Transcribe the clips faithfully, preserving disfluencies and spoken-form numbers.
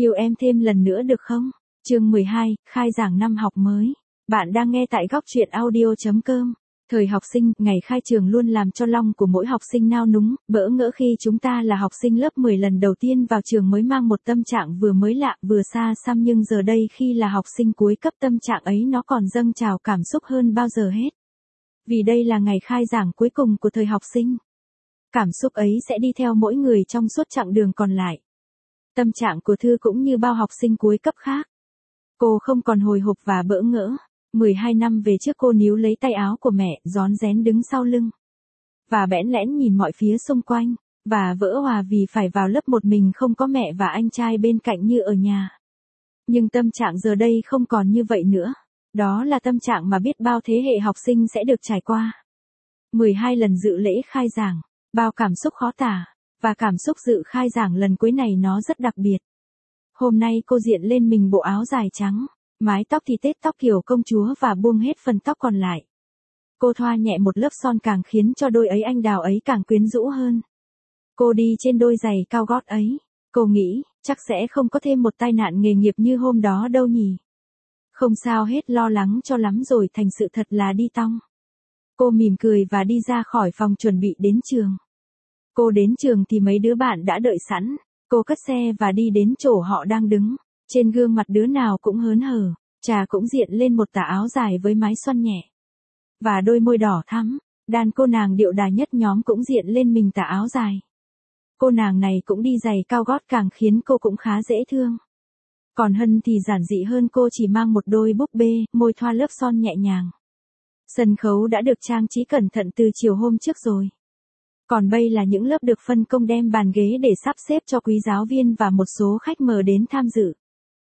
Yêu em thêm lần nữa được không? Chương mười hai, khai giảng năm học mới. Bạn đang nghe tại góc truyện audio chấm com. Thời học sinh, ngày khai trường luôn làm cho lòng của mỗi học sinh nao núng, bỡ ngỡ khi chúng ta là học sinh lớp mười lần đầu tiên vào trường mới mang một tâm trạng vừa mới lạ vừa xa xăm, nhưng giờ đây khi là học sinh cuối cấp tâm trạng ấy nó còn dâng trào cảm xúc hơn bao giờ hết. Vì đây là ngày khai giảng cuối cùng của thời học sinh. Cảm xúc ấy sẽ đi theo mỗi người trong suốt chặng đường còn lại. Tâm trạng của Thư cũng như bao học sinh cuối cấp khác. Cô không còn hồi hộp và bỡ ngỡ. mười hai năm về trước cô níu lấy tay áo của mẹ, rón rén đứng sau lưng. Và bẽn lẽn nhìn mọi phía xung quanh. Và vỡ òa vì phải vào lớp một mình không có mẹ và anh trai bên cạnh như ở nhà. Nhưng tâm trạng giờ đây không còn như vậy nữa. Đó là tâm trạng mà biết bao thế hệ học sinh sẽ được trải qua. mười hai lần dự lễ khai giảng. Bao cảm xúc khó tả. Và cảm xúc dự khai giảng lần cuối này nó rất đặc biệt. Hôm nay cô diện lên mình bộ áo dài trắng, mái tóc thì tết tóc kiểu công chúa và buông hết phần tóc còn lại. Cô thoa nhẹ một lớp son càng khiến cho đôi ấy anh đào ấy càng quyến rũ hơn. Cô đi trên đôi giày cao gót ấy, cô nghĩ, chắc sẽ không có thêm một tai nạn nghề nghiệp như hôm đó đâu nhỉ. Không sao hết, lo lắng cho lắm rồi thành sự thật là đi tong. Cô mỉm cười và đi ra khỏi phòng chuẩn bị đến trường. Cô đến trường thì mấy đứa bạn đã đợi sẵn. Cô cất xe và đi đến chỗ họ đang đứng. Trên gương mặt đứa nào cũng hớn hở. Trà cũng diện lên một tà áo dài với mái xoăn nhẹ. Và đôi môi đỏ thắm. Đàn cô nàng điệu đà nhất nhóm cũng diện lên mình tà áo dài. Cô nàng này cũng đi giày cao gót càng khiến cô cũng khá dễ thương. Còn Hân thì giản dị hơn, cô chỉ mang một đôi búp bê, môi thoa lớp son nhẹ nhàng. Sân khấu đã được trang trí cẩn thận từ chiều hôm trước rồi. Còn bây là những lớp được phân công đem bàn ghế để sắp xếp cho quý giáo viên và một số khách mời đến tham dự.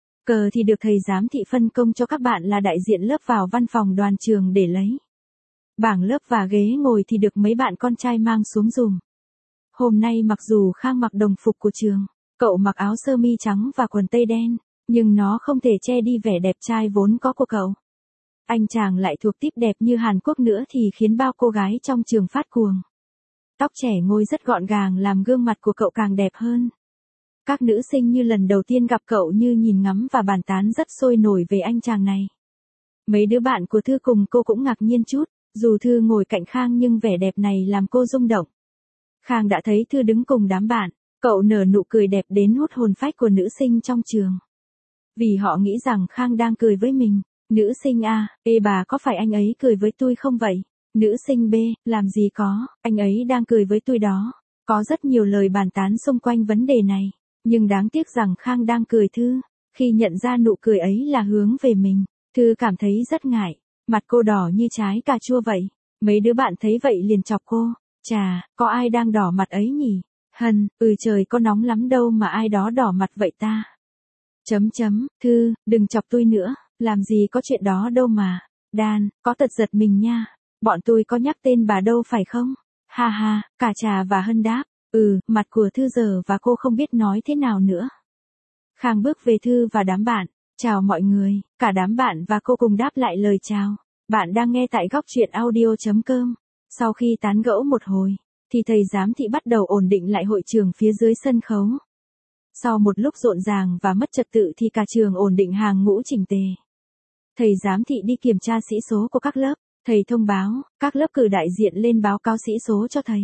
Cờ thì được thầy giám thị phân công cho các bạn là đại diện lớp vào văn phòng đoàn trường để lấy. Bảng lớp và ghế ngồi thì được mấy bạn con trai mang xuống dùm. Hôm nay mặc dù Khang mặc đồng phục của trường, cậu mặc áo sơ mi trắng và quần tây đen, nhưng nó không thể che đi vẻ đẹp trai vốn có của cậu. Anh chàng lại thuộc típ đẹp như Hàn Quốc nữa thì khiến bao cô gái trong trường phát cuồng. Tóc trẻ ngôi rất gọn gàng làm gương mặt của cậu càng đẹp hơn. Các nữ sinh như lần đầu tiên gặp cậu như nhìn ngắm và bàn tán rất sôi nổi về anh chàng này. Mấy đứa bạn của Thư cùng cô cũng ngạc nhiên chút, dù Thư ngồi cạnh Khang nhưng vẻ đẹp này làm cô rung động. Khang đã thấy Thư đứng cùng đám bạn, cậu nở nụ cười đẹp đến hút hồn phách của nữ sinh trong trường. Vì họ nghĩ rằng Khang đang cười với mình. Nữ sinh A, ê bà có phải anh ấy cười với tôi không vậy? Nữ sinh B, làm gì có, anh ấy đang cười với tôi đó. Có rất nhiều lời bàn tán xung quanh vấn đề này, nhưng đáng tiếc rằng Khang đang cười Thư. Khi nhận ra nụ cười ấy là hướng về mình, Thư cảm thấy rất ngại, mặt cô đỏ như trái cà chua vậy. Mấy đứa bạn thấy vậy liền chọc cô, chà, có ai đang đỏ mặt ấy nhỉ? Hân, ừ trời có nóng lắm đâu mà ai đó đỏ mặt vậy ta. Chấm chấm, Thư, đừng chọc tôi nữa, làm gì có chuyện đó đâu mà. Đan, có tật giật mình nha. Bọn tôi có nhắc tên bà đâu phải không? Ha ha, cả Trà và Hân đáp. Ừ, mặt của Thư giờ và cô không biết nói thế nào nữa. Khang bước về Thư và đám bạn. Chào mọi người, cả đám bạn và cô cùng đáp lại lời chào. Bạn đang nghe tại góc truyện audio chấm com. Sau khi tán gẫu một hồi, thì thầy giám thị bắt đầu ổn định lại hội trường phía dưới sân khấu. Sau một lúc rộn ràng và mất trật tự thì cả trường ổn định hàng ngũ chỉnh tề. Thầy giám thị đi kiểm tra sĩ số của các lớp. Thầy thông báo, các lớp cử đại diện lên báo cáo sĩ số cho thầy.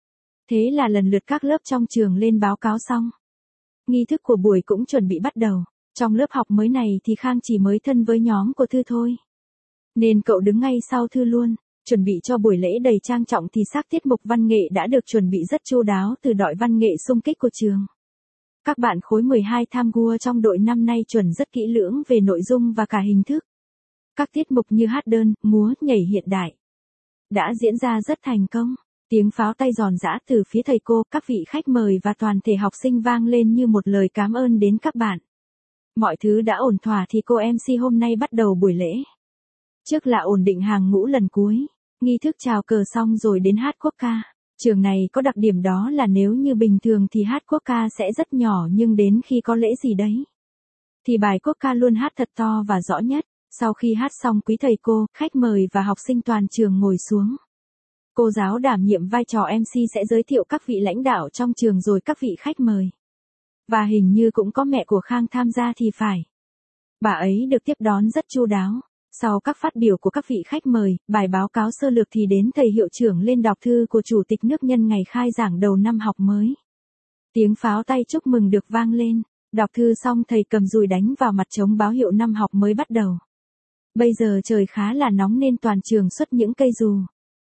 Thế là lần lượt các lớp trong trường lên báo cáo xong. Nghi thức của buổi cũng chuẩn bị bắt đầu. Trong lớp học mới này thì Khang chỉ mới thân với nhóm của Thư thôi. Nên cậu đứng ngay sau Thư luôn. Chuẩn bị cho buổi lễ đầy trang trọng thì xác tiết mục văn nghệ đã được chuẩn bị rất chu đáo từ đội văn nghệ xung kích của trường. Các bạn khối mười hai tham gia trong đội năm nay chuẩn rất kỹ lưỡng về nội dung và cả hình thức. Các tiết mục như hát đơn, múa, nhảy hiện đại đã diễn ra rất thành công. Tiếng pháo tay giòn giã từ phía thầy cô, các vị khách mời và toàn thể học sinh vang lên như một lời cảm ơn đến các bạn. Mọi thứ đã ổn thỏa thì cô em xê hôm nay bắt đầu buổi lễ. Trước là ổn định hàng ngũ lần cuối, nghi thức chào cờ xong rồi đến hát quốc ca. Trường này có đặc điểm đó là nếu như bình thường thì hát quốc ca sẽ rất nhỏ, nhưng đến khi có lễ gì đấy thì bài quốc ca luôn hát thật to và rõ nhất. Sau khi hát xong, quý thầy cô, khách mời và học sinh toàn trường ngồi xuống. Cô giáo đảm nhiệm vai trò em xê sẽ giới thiệu các vị lãnh đạo trong trường rồi các vị khách mời. Và hình như cũng có mẹ của Khang tham gia thì phải. Bà ấy được tiếp đón rất chu đáo. Sau các phát biểu của các vị khách mời, bài báo cáo sơ lược thì đến thầy hiệu trưởng lên đọc thư của Chủ tịch nước nhân ngày khai giảng đầu năm học mới. Tiếng pháo tay chúc mừng được vang lên. Đọc thư xong thầy cầm dùi đánh vào mặt trống báo hiệu năm học mới bắt đầu. Bây giờ trời khá là nóng nên toàn trường xuất những cây dù.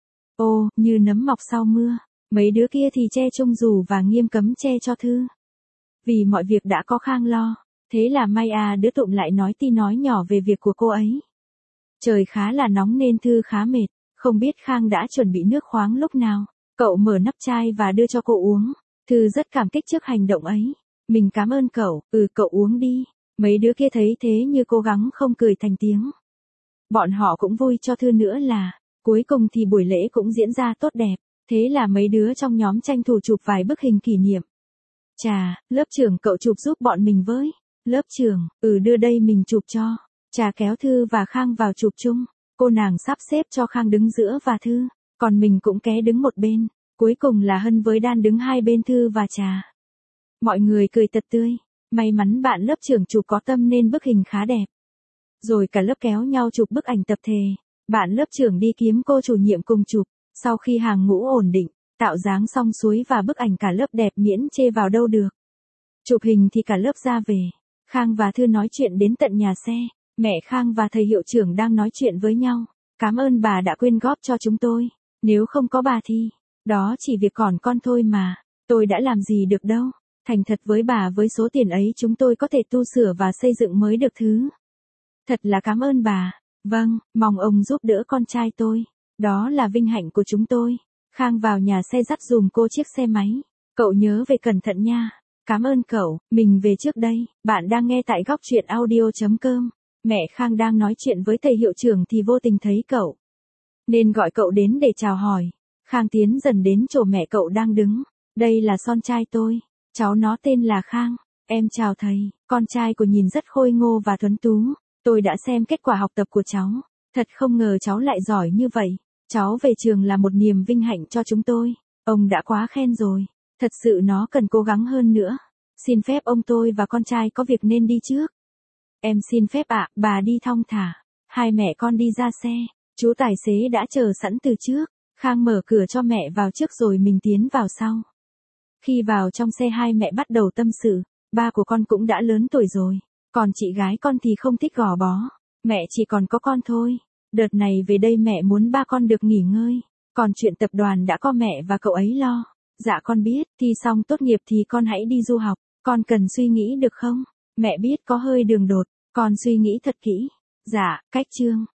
Ô, như nấm mọc sau mưa. Mấy đứa kia thì che chung dù và nghiêm cấm che cho Thư. Vì mọi việc đã có Khang lo. Thế là may à đứa Tụng lại nói ti nói nhỏ về việc của cô ấy. Trời khá là nóng nên Thư khá mệt. Không biết Khang đã chuẩn bị nước khoáng lúc nào. Cậu mở nắp chai và đưa cho cô uống. Thư rất cảm kích trước hành động ấy. Mình cảm ơn cậu, ừ cậu uống đi. Mấy đứa kia thấy thế như cố gắng không cười thành tiếng. Bọn họ cũng vui cho Thư nữa là. Cuối cùng thì buổi lễ cũng diễn ra tốt đẹp. Thế là mấy đứa trong nhóm tranh thủ chụp vài bức hình kỷ niệm. Chà, lớp trưởng cậu chụp giúp bọn mình với. Lớp trưởng, ừ đưa đây mình chụp cho. Chà kéo Thư và Khang vào chụp chung. Cô nàng sắp xếp cho Khang đứng giữa và Thư. Còn mình cũng ké đứng một bên. Cuối cùng là Hân với Đan đứng hai bên Thư và Trà. Mọi người cười tật tươi. May mắn bạn lớp trưởng chụp có tâm nên bức hình khá đẹp. Rồi cả lớp kéo nhau chụp bức ảnh tập thể. Bạn lớp trưởng đi kiếm cô chủ nhiệm cùng chụp. Sau khi hàng ngũ ổn định, tạo dáng xong xuôi và bức ảnh cả lớp đẹp miễn chê vào đâu được. Chụp hình thì cả lớp ra về. Khang và Thư nói chuyện đến tận nhà xe. Mẹ Khang và thầy hiệu trưởng đang nói chuyện với nhau. Cảm ơn bà đã quyên góp cho chúng tôi. Nếu không có bà thì, đó chỉ việc còn con thôi mà. Tôi đã làm gì được đâu. Thành thật với bà với số tiền ấy chúng tôi có thể tu sửa và xây dựng mới được thứ. Thật là cảm ơn bà. Vâng, mong ông giúp đỡ con trai tôi. Đó là vinh hạnh của chúng tôi. Khang vào nhà xe dắt dùm cô chiếc xe máy. Cậu nhớ về cẩn thận nha. Cảm ơn cậu, mình về trước đây. Bạn đang nghe tại góc truyện audio chấm com. Mẹ Khang đang nói chuyện với thầy hiệu trưởng thì vô tình thấy cậu. Nên gọi cậu đến để chào hỏi. Khang tiến dần đến chỗ mẹ cậu đang đứng. Đây là son trai tôi. Cháu nó tên là Khang. Em chào thầy. Con trai của nhìn rất khôi ngô và tuấn tú. Tôi đã xem kết quả học tập của cháu. Thật không ngờ cháu lại giỏi như vậy. Cháu về trường là một niềm vinh hạnh cho chúng tôi. Ông đã quá khen rồi. Thật sự nó cần cố gắng hơn nữa. Xin phép ông tôi và con trai có việc nên đi trước. Em xin phép ạ, bà đi thong thả. Hai mẹ con đi ra xe. Chú tài xế đã chờ sẵn từ trước. Khang mở cửa cho mẹ vào trước rồi mình tiến vào sau. Khi vào trong xe hai mẹ bắt đầu tâm sự. Ba của con cũng đã lớn tuổi rồi. Còn chị gái con thì không thích gò bó. Mẹ chỉ còn có con thôi. Đợt này về đây mẹ muốn ba con được nghỉ ngơi. Còn chuyện tập đoàn đã có mẹ và cậu ấy lo. Dạ con biết, thi xong tốt nghiệp thì con hãy đi du học. Con cần suy nghĩ được không? Mẹ biết có hơi đường đột. Con suy nghĩ thật kỹ. Dạ, cách chương.